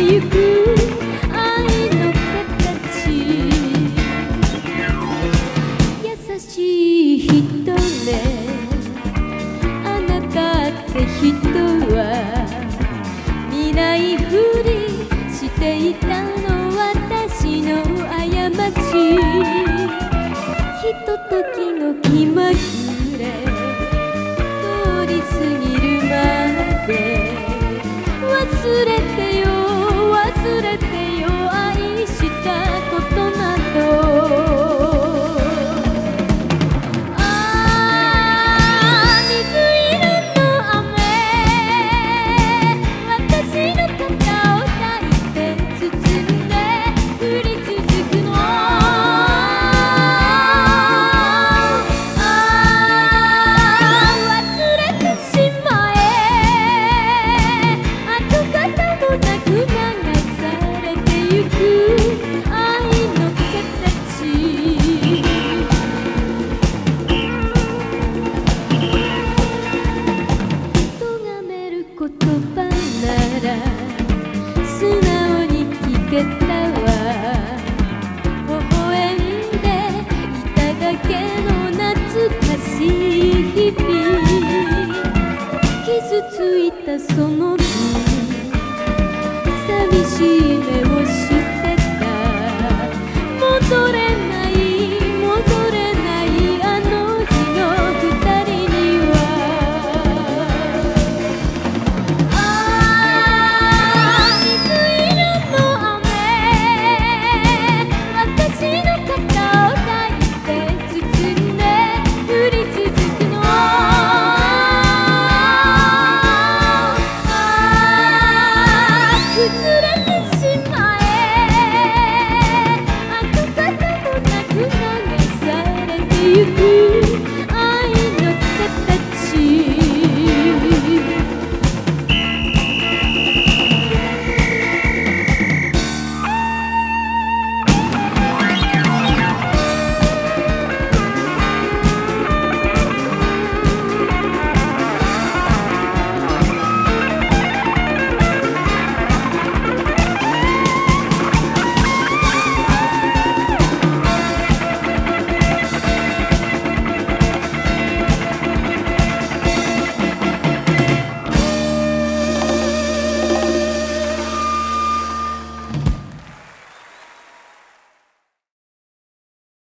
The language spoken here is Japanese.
ゆく愛の形、優しい人ね、あなたって人は見ないふりしていたの、私の過ち。ひとときの気まぐれ通り過ぎるまで、忘れてよ忘れてよ、愛したことなど。言葉なら素直に聞けたわ、微笑んでいただけの懐かしい日々、傷ついたその日